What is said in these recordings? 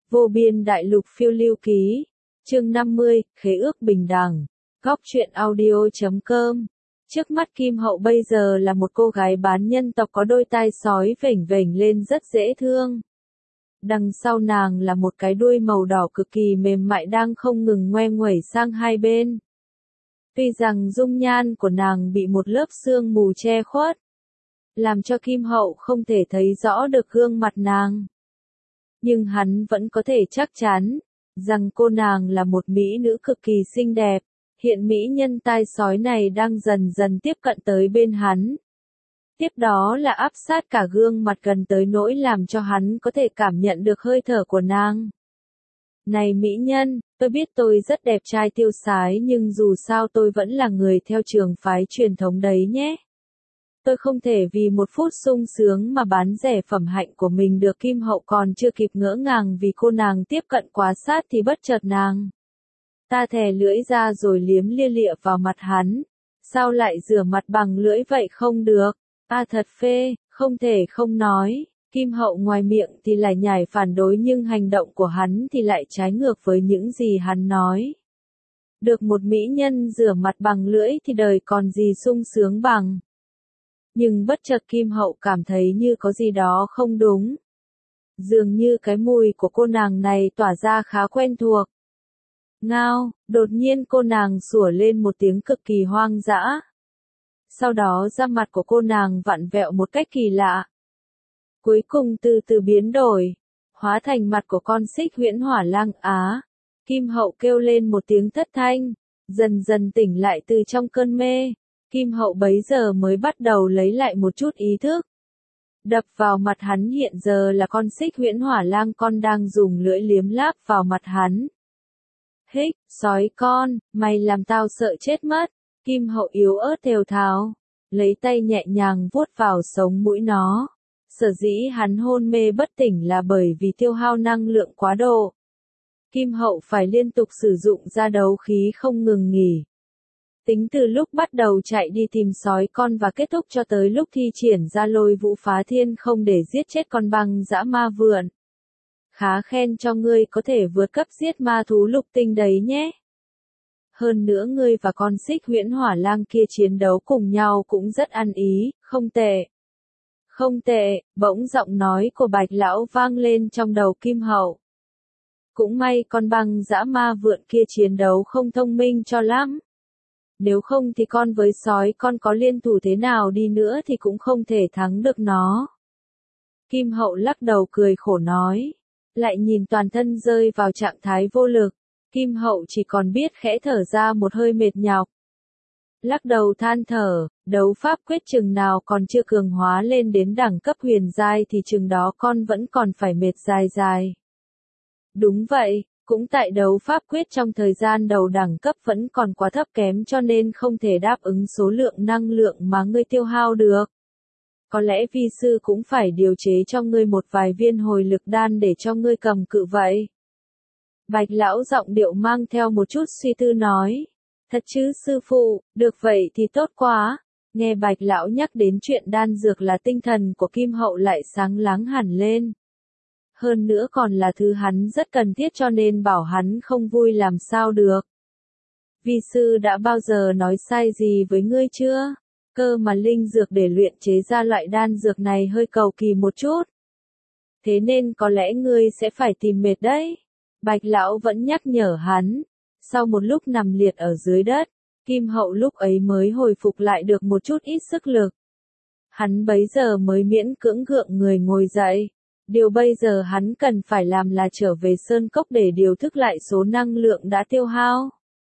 Vô biên đại lục phiêu lưu ký, chương 50, khế ước bình đẳng, góc truyện audio.com. Trước mắt Kim Hậu bây giờ là một cô gái bán nhân tộc có đôi tai sói vểnh vểnh lên rất dễ thương. Đằng sau nàng là một cái đuôi màu đỏ cực kỳ mềm mại đang không ngừng ngoe nguẩy sang hai bên. Tuy rằng dung nhan của nàng bị một lớp sương mù che khuất, làm cho Kim Hậu không thể thấy rõ được gương mặt nàng. Nhưng hắn vẫn có thể chắc chắn rằng cô nàng là một mỹ nữ cực kỳ xinh đẹp. Hiện mỹ nhân tai sói này đang dần dần tiếp cận tới bên hắn. Tiếp đó là áp sát cả gương mặt gần tới nỗi làm cho hắn có thể cảm nhận được hơi thở của nàng. Này mỹ nhân, tôi biết tôi rất đẹp trai tiêu sái nhưng dù sao tôi vẫn là người theo trường phái truyền thống đấy nhé. Tôi không thể vì một phút sung sướng mà bán rẻ phẩm hạnh của mình được. Kim Hậu còn chưa kịp ngỡ ngàng vì cô nàng tiếp cận quá sát thì bất chợt nàng ta thè lưỡi ra rồi liếm lia lịa vào mặt hắn. Sao lại rửa mặt bằng lưỡi vậy không được? Thật phê, không thể không nói. Kim Hậu ngoài miệng thì lại nhảy phản đối nhưng hành động của hắn thì lại trái ngược với những gì hắn nói. Được một mỹ nhân rửa mặt bằng lưỡi thì đời còn gì sung sướng bằng. Nhưng bất chợt Kim Hậu cảm thấy như có gì đó không đúng. Dường như cái mùi của cô nàng này tỏa ra khá quen thuộc. Ngao, đột nhiên cô nàng sủa lên một tiếng cực kỳ hoang dã. Sau đó da mặt của cô nàng vặn vẹo một cách kỳ lạ. Cuối cùng từ từ biến đổi, hóa thành mặt của con xích huyễn hỏa lang á. Kim Hậu kêu lên một tiếng thất thanh, dần dần tỉnh lại từ trong cơn mê. Kim Hậu bấy giờ mới bắt đầu lấy lại một chút ý thức. Đập vào mặt hắn hiện giờ là con xích huyễn hỏa lang con đang dùng lưỡi liếm láp vào mặt hắn. Hích, sói con, mày làm tao sợ chết mất. Kim Hậu yếu ớt thều thào, lấy tay nhẹ nhàng vuốt vào sống mũi nó. Sở dĩ hắn hôn mê bất tỉnh là bởi vì tiêu hao năng lượng quá độ. Kim Hậu phải liên tục sử dụng ra đấu khí không ngừng nghỉ. Tính từ lúc bắt đầu chạy đi tìm sói con và kết thúc cho tới lúc thi triển ra lôi vũ phá thiên không để giết chết con băng dã ma vượn. Khá khen cho ngươi có thể vượt cấp giết ma thú lục tinh đấy nhé. Hơn nữa ngươi và con xích huyễn hỏa lang kia chiến đấu cùng nhau cũng rất ăn ý, không tệ. Không tệ, bỗng giọng nói của Bạch Lão vang lên trong đầu Kim Hậu. Cũng may con băng dã ma vượn kia chiến đấu không thông minh cho lắm. Nếu không thì con với sói con có liên thủ thế nào đi nữa thì cũng không thể thắng được nó. Kim Hậu lắc đầu cười khổ nói. Lại nhìn toàn thân rơi vào trạng thái vô lực. Kim Hậu chỉ còn biết khẽ thở ra một hơi mệt nhọc. Lắc đầu than thở, đấu pháp quyết chừng nào còn chưa cường hóa lên đến đẳng cấp huyền giai thì chừng đó con vẫn còn phải mệt dài dài. Đúng vậy, cũng tại đấu pháp quyết trong thời gian đầu đẳng cấp vẫn còn quá thấp kém cho nên không thể đáp ứng số lượng năng lượng mà ngươi tiêu hao được. Có lẽ vi sư cũng phải điều chế cho ngươi một vài viên hồi lực đan để cho ngươi cầm cự vậy. Bạch Lão giọng điệu mang theo một chút suy tư nói. Thật chứ sư phụ, được vậy thì tốt quá. Nghe Bạch Lão nhắc đến chuyện đan dược là tinh thần của Kim Hậu lại sáng láng hẳn lên. Hơn nữa còn là thứ hắn rất cần thiết cho nên bảo hắn không vui làm sao được. Vi sư đã bao giờ nói sai gì với ngươi chưa? Cơ mà linh dược để luyện chế ra loại đan dược này hơi cầu kỳ một chút. Thế nên có lẽ ngươi sẽ phải tìm mệt đấy. Bạch Lão vẫn nhắc nhở hắn. Sau một lúc nằm liệt ở dưới đất, Kim Hậu lúc ấy mới hồi phục lại được một chút ít sức lực. Hắn bấy giờ mới miễn cưỡng gượng người ngồi dậy. Điều bây giờ hắn cần phải làm là trở về sơn cốc để điều thức lại số năng lượng đã tiêu hao.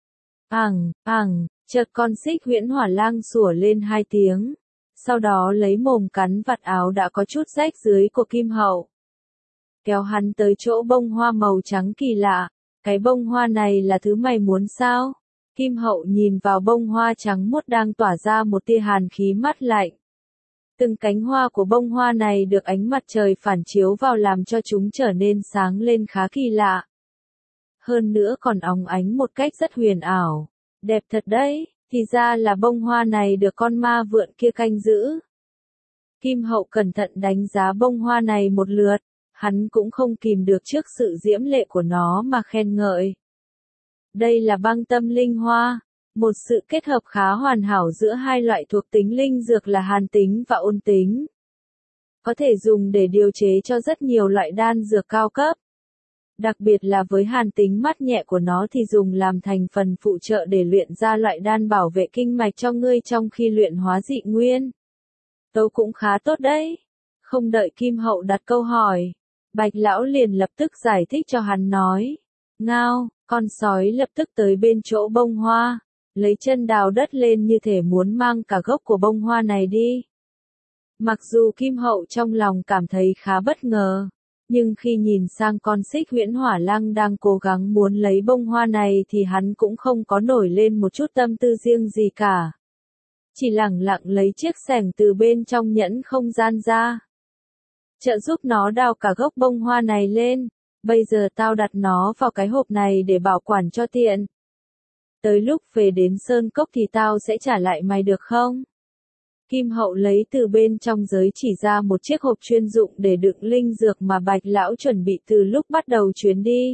Chợt con xích huyễn hỏa lang sủa lên hai tiếng. Sau đó lấy mồm cắn vạt áo đã có chút rách dưới của Kim Hậu. Kéo hắn tới chỗ bông hoa màu trắng kỳ lạ. Cái bông hoa này là thứ mày muốn sao? Kim Hậu nhìn vào bông hoa trắng muốt đang tỏa ra một tia hàn khí mát lạnh. Từng cánh hoa của bông hoa này được ánh mặt trời phản chiếu vào làm cho chúng trở nên sáng lên khá kỳ lạ. Hơn nữa còn óng ánh một cách rất huyền ảo. Đẹp thật đấy, thì ra là bông hoa này được con ma vượn kia canh giữ. Kim Hậu cẩn thận đánh giá bông hoa này một lượt. Hắn cũng không kìm được trước sự diễm lệ của nó mà khen ngợi. Đây là băng tâm linh hoa, một sự kết hợp khá hoàn hảo giữa hai loại thuộc tính linh dược là hàn tính và ôn tính. Có thể dùng để điều chế cho rất nhiều loại đan dược cao cấp. Đặc biệt là với hàn tính mát nhẹ của nó thì dùng làm thành phần phụ trợ để luyện ra loại đan bảo vệ kinh mạch cho ngươi trong khi luyện hóa dị nguyên. Tấu cũng khá tốt đấy. Không đợi Kim Hậu đặt câu hỏi, Bạch Lão liền lập tức giải thích cho hắn nói. Ngao, con sói lập tức tới bên chỗ bông hoa, lấy chân đào đất lên như thể muốn mang cả gốc của bông hoa này đi. Mặc dù Kim Hậu trong lòng cảm thấy khá bất ngờ, nhưng khi nhìn sang con Xích Huyễn Hỏa Lang đang cố gắng muốn lấy bông hoa này thì hắn cũng không có nổi lên một chút tâm tư riêng gì cả. Chỉ lẳng lặng lấy chiếc xẻng từ bên trong nhẫn không gian ra. Trợ giúp nó đào cả gốc bông hoa này lên, bây giờ tao đặt nó vào cái hộp này để bảo quản cho tiện. Tới lúc về đến Sơn Cốc thì tao sẽ trả lại mày được không? Kim Hậu lấy từ bên trong giới chỉ ra một chiếc hộp chuyên dụng để đựng linh dược mà Bạch Lão chuẩn bị từ lúc bắt đầu chuyến đi.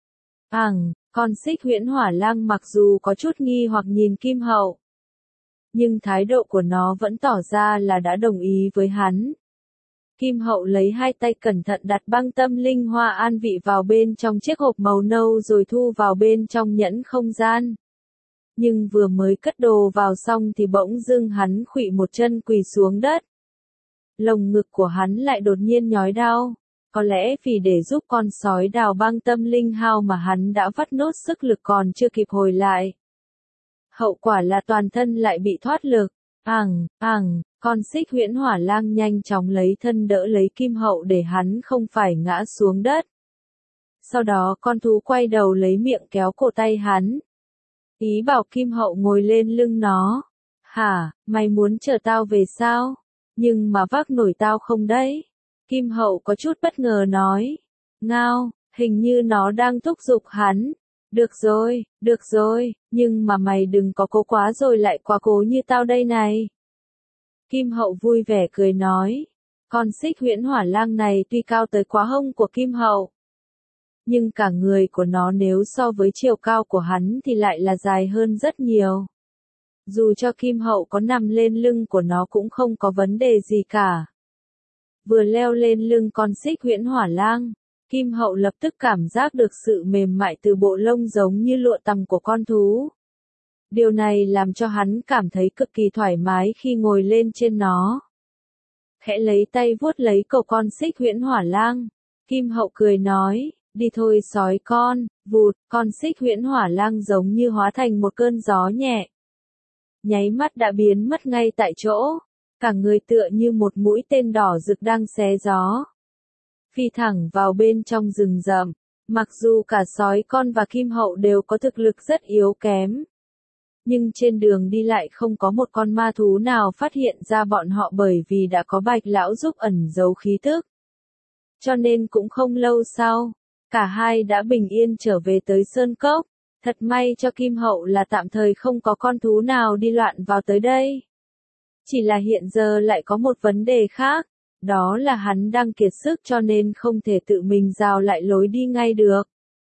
Con Xích Huyễn Hỏa Lang mặc dù có chút nghi hoặc nhìn Kim Hậu, nhưng thái độ của nó vẫn tỏ ra là đã đồng ý với hắn. Kim Hậu lấy hai tay cẩn thận đặt băng tâm linh hoa an vị vào bên trong chiếc hộp màu nâu rồi thu vào bên trong nhẫn không gian. Nhưng vừa mới cất đồ vào xong thì bỗng dưng hắn khuỵu một chân quỳ xuống đất. Lồng ngực của hắn lại đột nhiên nhói đau. Có lẽ vì để giúp con sói đào băng tâm linh hao mà hắn đã vắt nốt sức lực còn chưa kịp hồi lại. Hậu quả là toàn thân lại bị thoát lực. Con Xích Huyễn Hỏa Lang nhanh chóng lấy thân đỡ lấy Kim Hậu để hắn không phải ngã xuống đất. Sau đó con thú quay đầu lấy miệng kéo cổ tay hắn. Ý bảo Kim Hậu ngồi lên lưng nó. Hả, mày muốn chờ tao về sao? Nhưng mà vác nổi tao không đấy? Kim Hậu có chút bất ngờ nói. Ngao, hình như nó đang thúc giục hắn. Được rồi, nhưng mà mày đừng có cố quá rồi lại quá cố như tao đây này. Kim Hậu vui vẻ cười nói. Con Xích Huyễn Hỏa Lang này tuy cao tới quá hông của Kim Hậu, nhưng cả người của nó nếu so với chiều cao của hắn thì lại là dài hơn rất nhiều. Dù cho Kim Hậu có nằm lên lưng của nó cũng không có vấn đề gì cả. Vừa leo lên lưng con Xích Huyễn Hỏa Lang, Kim Hậu lập tức cảm giác được sự mềm mại từ bộ lông giống như lụa tằm của con thú. Điều này làm cho hắn cảm thấy cực kỳ thoải mái khi ngồi lên trên nó. Khẽ lấy tay vuốt lấy cổ con Xích Huyễn Hỏa Lang, Kim Hậu cười nói. Đi thôi sói con, vụt, con Xích Huyễn Hỏa Lang giống như hóa thành một cơn gió nhẹ. Nháy mắt đã biến mất ngay tại chỗ, cả người tựa như một mũi tên đỏ rực đang xé gió. Phi thẳng vào bên trong rừng rậm, mặc dù cả sói con và Kim Hậu đều có thực lực rất yếu kém. Nhưng trên đường đi lại không có một con ma thú nào phát hiện ra bọn họ bởi vì đã có Bạch Lão giúp ẩn giấu khí tức. Cho nên cũng không lâu sau, cả hai đã bình yên trở về tới Sơn Cốc. Thật may cho Kim Hậu là tạm thời không có con thú nào đi loạn vào tới đây. Chỉ là hiện giờ lại có một vấn đề khác, đó là hắn đang kiệt sức cho nên không thể tự mình rào lại lối đi ngay được.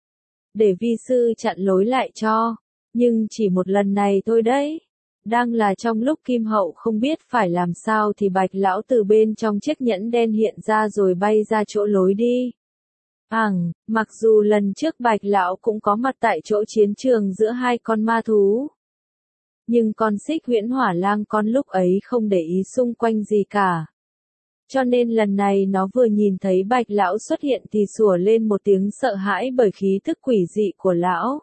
Để vi sư chặn lối lại cho, nhưng chỉ một lần này thôi đấy. Đang là trong lúc Kim Hậu không biết phải làm sao thì Bạch Lão từ bên trong chiếc nhẫn đen hiện ra rồi bay ra chỗ lối đi. Mặc dù lần trước Bạch Lão cũng có mặt tại chỗ chiến trường giữa hai con ma thú, nhưng con Xích Huyễn Hỏa Lang con lúc ấy không để ý xung quanh gì cả. Cho nên lần này nó vừa nhìn thấy Bạch Lão xuất hiện thì sủa lên một tiếng sợ hãi bởi khí tức quỷ dị của lão.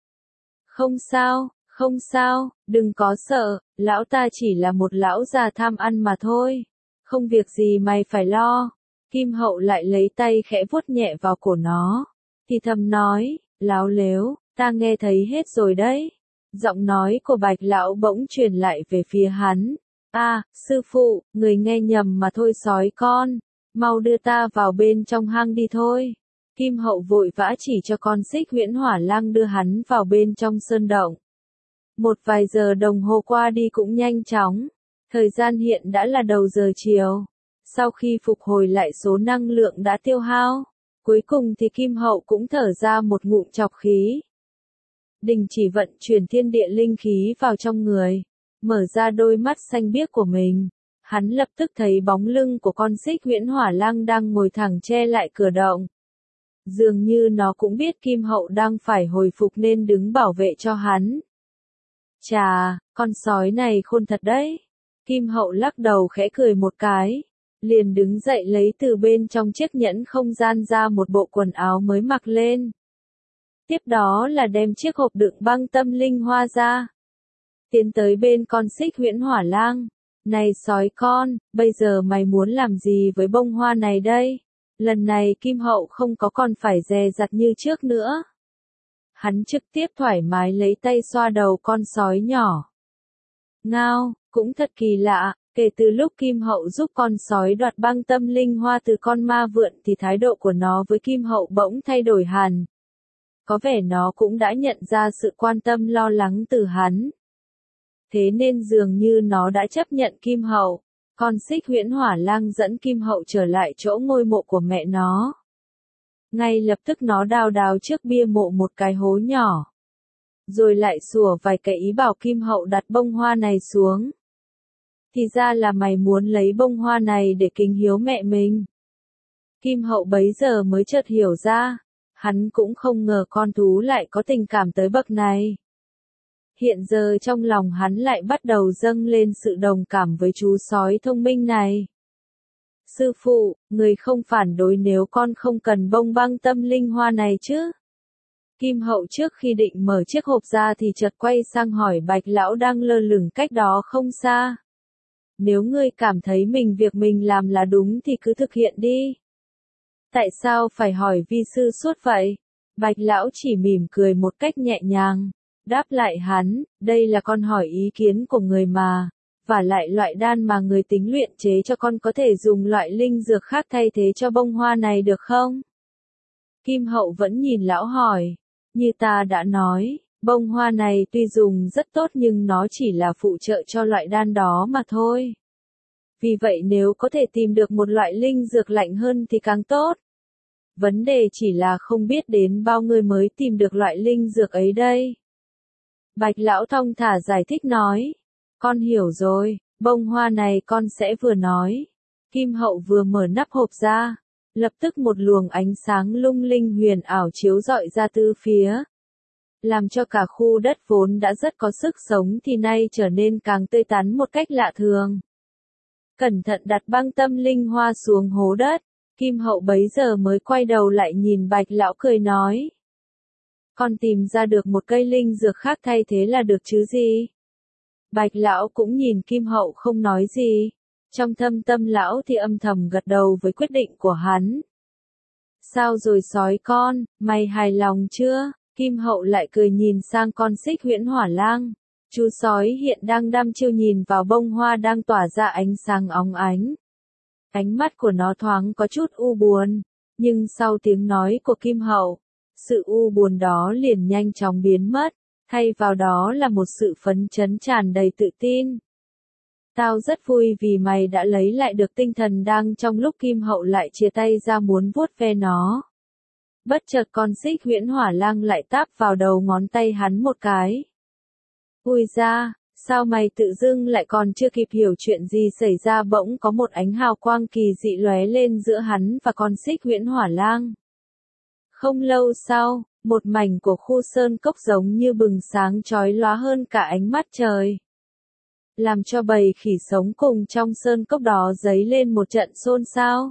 Không sao, đừng có sợ, lão ta chỉ là một lão già tham ăn mà thôi. Không việc gì mày phải lo. Kim Hậu lại lấy tay khẽ vuốt nhẹ vào cổ nó, thì thầm nói, láo lếu, ta nghe thấy hết rồi đấy. Giọng nói của Bạch Lão bỗng truyền lại về phía hắn. Sư phụ, người nghe nhầm mà thôi sói con, mau đưa ta vào bên trong hang đi thôi. Kim Hậu vội vã chỉ cho con Xích Huyễn Hỏa Lang đưa hắn vào bên trong sơn động. Một vài giờ đồng hồ qua đi cũng nhanh chóng, thời gian hiện đã là đầu giờ chiều. Sau khi phục hồi lại số năng lượng đã tiêu hao, cuối cùng thì Kim Hậu cũng thở ra một ngụm trọc khí. Đình chỉ vận chuyển thiên địa linh khí vào trong người, mở ra đôi mắt xanh biếc của mình. Hắn lập tức thấy bóng lưng của con xích huyễn hỏa lang đang ngồi thẳng che lại cửa động. Dường như nó cũng biết Kim Hậu đang phải hồi phục nên đứng bảo vệ cho hắn. Chà, con sói này khôn thật đấy. Kim Hậu lắc đầu khẽ cười một cái, liền đứng dậy lấy từ bên trong chiếc nhẫn không gian ra một bộ quần áo mới mặc lên. Tiếp đó là đem chiếc hộp đựng băng tâm linh hoa ra. Tiến tới bên con xích huyễn hỏa lang. Này sói con, bây giờ mày muốn làm gì với bông hoa này đây? Lần này Kim Hậu không có còn phải dè dặt như trước nữa. Hắn trực tiếp thoải mái lấy tay xoa đầu con sói nhỏ. Ngao, cũng thật kỳ lạ, kể từ lúc Kim Hậu giúp con sói đoạt băng tâm linh hoa từ con ma vượn thì thái độ của nó với Kim Hậu bỗng thay đổi hẳn. Có vẻ nó cũng đã nhận ra sự quan tâm lo lắng từ hắn. Thế nên dường như nó đã chấp nhận Kim Hậu. Con xích huyễn hỏa lang dẫn Kim Hậu trở lại chỗ ngôi mộ của mẹ nó. Ngay lập tức nó đào đào trước bia mộ một cái hố nhỏ. Rồi lại sủa vài cái ý bảo Kim Hậu đặt bông hoa này xuống. Thì ra là mày muốn lấy bông hoa này để kính hiếu mẹ mình. Kim Hậu bấy giờ mới chợt hiểu ra. Hắn cũng không ngờ con thú lại có tình cảm tới bậc này. Hiện giờ trong lòng hắn lại bắt đầu dâng lên sự đồng cảm với chú sói thông minh này. Sư phụ, người không phản đối nếu con không cần bông băng tâm linh hoa này chứ? Kim Hậu trước khi định mở chiếc hộp ra thì chợt quay sang hỏi Bạch Lão đang lơ lửng cách đó không xa. Nếu ngươi cảm thấy việc mình làm là đúng thì cứ thực hiện đi. Tại sao phải hỏi vi sư suốt vậy? Bạch Lão chỉ mỉm cười một cách nhẹ nhàng. Đáp lại hắn, đây là con hỏi ý kiến của người mà, và lại loại đan mà người tính luyện chế cho con có thể dùng loại linh dược khác thay thế cho bông hoa này được không? Kim Hậu vẫn nhìn lão hỏi, như ta đã nói, bông hoa này tuy dùng rất tốt nhưng nó chỉ là phụ trợ cho loại đan đó mà thôi. Vì vậy nếu có thể tìm được một loại linh dược lạnh hơn thì càng tốt. Vấn đề chỉ là không biết đến bao người mới tìm được loại linh dược ấy đây. Bạch Lão thong thả giải thích nói. Con hiểu rồi, bông hoa này con sẽ vừa nói. Kim Hậu vừa mở nắp hộp ra. Lập tức một luồng ánh sáng lung linh huyền ảo chiếu rọi ra từ phía. Làm cho cả khu đất vốn đã rất có sức sống thì nay trở nên càng tươi tắn một cách lạ thường. Cẩn thận đặt băng tâm linh hoa xuống hố đất. Kim Hậu bấy giờ mới quay đầu lại nhìn Bạch Lão cười nói. Con tìm ra được một cây linh dược khác thay thế là được chứ gì? Bạch Lão cũng nhìn Kim Hậu không nói gì. Trong thâm tâm lão thì âm thầm gật đầu với quyết định của hắn. Sao rồi sói con, mày hài lòng chưa? Kim Hậu lại cười nhìn sang con xích huyễn hỏa lang. Chú sói hiện đang đăm chiêu nhìn vào bông hoa đang tỏa ra ánh sáng óng ánh. Ánh mắt của nó thoáng có chút u buồn, nhưng sau tiếng nói của Kim Hậu, sự u buồn đó liền nhanh chóng biến mất, thay vào đó là một sự phấn chấn tràn đầy tự tin. Tao rất vui vì mày đã lấy lại được tinh thần đang trong lúc Kim Hậu lại chia tay ra muốn vuốt ve nó. Bất chợt con xích huyễn hỏa lang lại táp vào đầu ngón tay hắn một cái. Ui ra, sao mày tự dưng lại còn chưa kịp hiểu chuyện gì xảy ra bỗng có một ánh hào quang kỳ dị lóe lên giữa hắn và con xích huyễn hỏa lang. Không lâu sau, một mảnh của khu sơn cốc giống như bừng sáng chói lóa hơn cả ánh mắt trời. Làm cho bầy khỉ sống cùng trong sơn cốc đó dấy lên một trận xôn xao.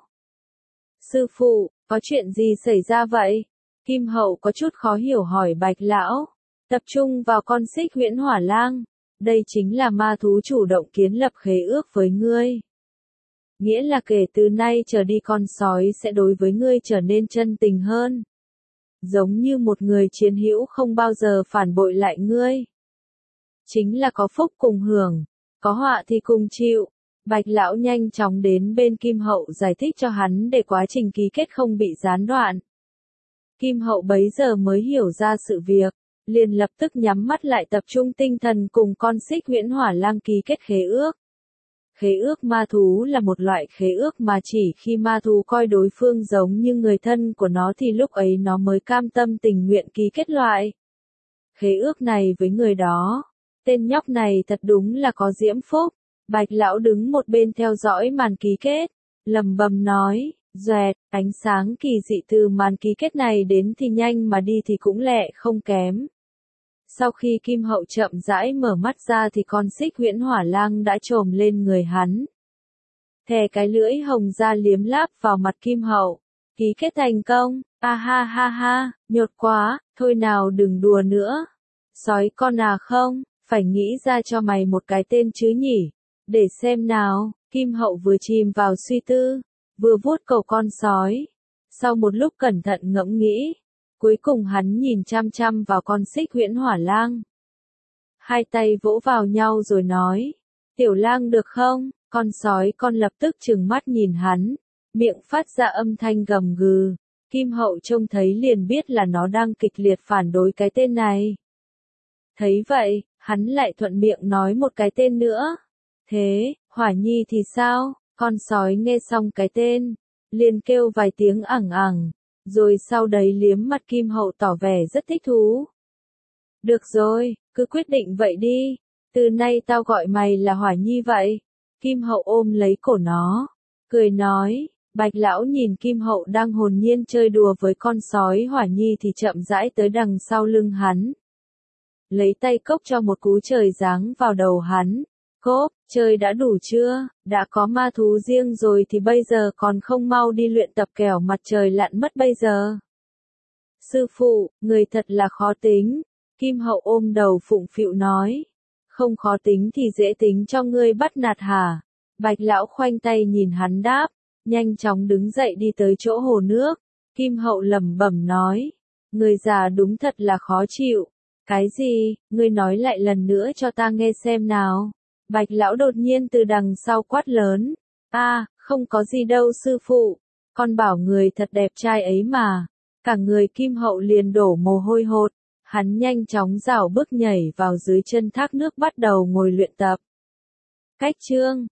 Sư phụ, có chuyện gì xảy ra vậy? Kim Hậu có chút khó hiểu hỏi Bạch Lão. Tập trung vào con xích huyễn hỏa lang. Đây chính là ma thú chủ động kiến lập khế ước với ngươi. Nghĩa là kể từ nay trở đi con sói sẽ đối với ngươi trở nên chân tình hơn. Giống như một người chiến hữu không bao giờ phản bội lại ngươi. Chính là có phúc cùng hưởng, có họa thì cùng chịu. Bạch Lão nhanh chóng đến bên Kim Hậu giải thích cho hắn để quá trình ký kết không bị gián đoạn. Kim Hậu bấy giờ mới hiểu ra sự việc, liền lập tức nhắm mắt lại tập trung tinh thần cùng con xích huyễn hỏa lang ký kết khế ước. Khế ước ma thú là một loại khế ước mà chỉ khi ma thú coi đối phương giống như người thân của nó thì lúc ấy nó mới cam tâm tình nguyện ký kết loại khế ước này với người đó. Tên nhóc này thật đúng là có diễm phúc. Bạch lão đứng một bên theo dõi màn ký kết, lẩm bẩm nói, doẹt, ánh sáng kỳ dị từ màn ký kết này đến thì nhanh mà đi thì cũng lẹ không kém. Sau khi Kim Hậu chậm rãi mở mắt ra thì con xích huyễn hỏa lang đã trồm lên người hắn. Thè cái lưỡi hồng ra liếm láp vào mặt Kim Hậu. Ký kết thành công, a ha ha ha, nhột quá, thôi nào đừng đùa nữa. Sói con à không, phải nghĩ ra cho mày một cái tên chứ nhỉ. Để xem nào, Kim Hậu vừa chìm vào suy tư, vừa vuốt cầu con sói. Sau một lúc cẩn thận ngẫm nghĩ, cuối cùng hắn nhìn chăm chăm vào con xích huyễn hỏa lang. Hai tay vỗ vào nhau rồi nói, tiểu lang được không? Con sói con lập tức trừng mắt nhìn hắn, miệng phát ra âm thanh gầm gừ. Kim Hậu trông thấy liền biết là nó đang kịch liệt phản đối cái tên này. Thấy vậy, hắn lại thuận miệng nói một cái tên nữa. Thế, Hỏa Nhi thì sao? Con sói nghe xong cái tên, liền kêu vài tiếng ẳng ẳng, rồi sau đấy liếm mặt Kim Hậu tỏ vẻ rất thích thú. Được rồi, cứ quyết định vậy đi, từ nay tao gọi mày là Hỏa Nhi vậy. Kim Hậu ôm lấy cổ nó, cười nói. Bạch lão nhìn Kim Hậu đang hồn nhiên chơi đùa với con sói Hỏa Nhi thì chậm rãi tới đằng sau lưng hắn. Lấy tay cốc cho một cú trời giáng vào đầu hắn. Cốp, chơi đã đủ chưa? Đã có ma thú riêng rồi thì bây giờ còn không mau đi luyện tập kẻo mặt trời lặn mất bây giờ. Sư phụ, người thật là khó tính. Kim Hậu ôm đầu phụng phịu nói. Không khó tính thì dễ tính cho ngươi bắt nạt hả? Bạch lão khoanh tay nhìn hắn đáp, nhanh chóng đứng dậy đi tới chỗ hồ nước. Kim Hậu lẩm bẩm nói. Người già đúng thật là khó chịu. Cái gì? Ngươi nói lại lần nữa cho ta nghe xem nào. Bạch lão đột nhiên từ đằng sau quát lớn. Không có gì đâu sư phụ. Con bảo người thật đẹp trai ấy mà. Cả người Kim Hậu liền đổ mồ hôi hột. Hắn nhanh chóng rảo bước nhảy vào dưới chân thác nước bắt đầu ngồi luyện tập. Cách chương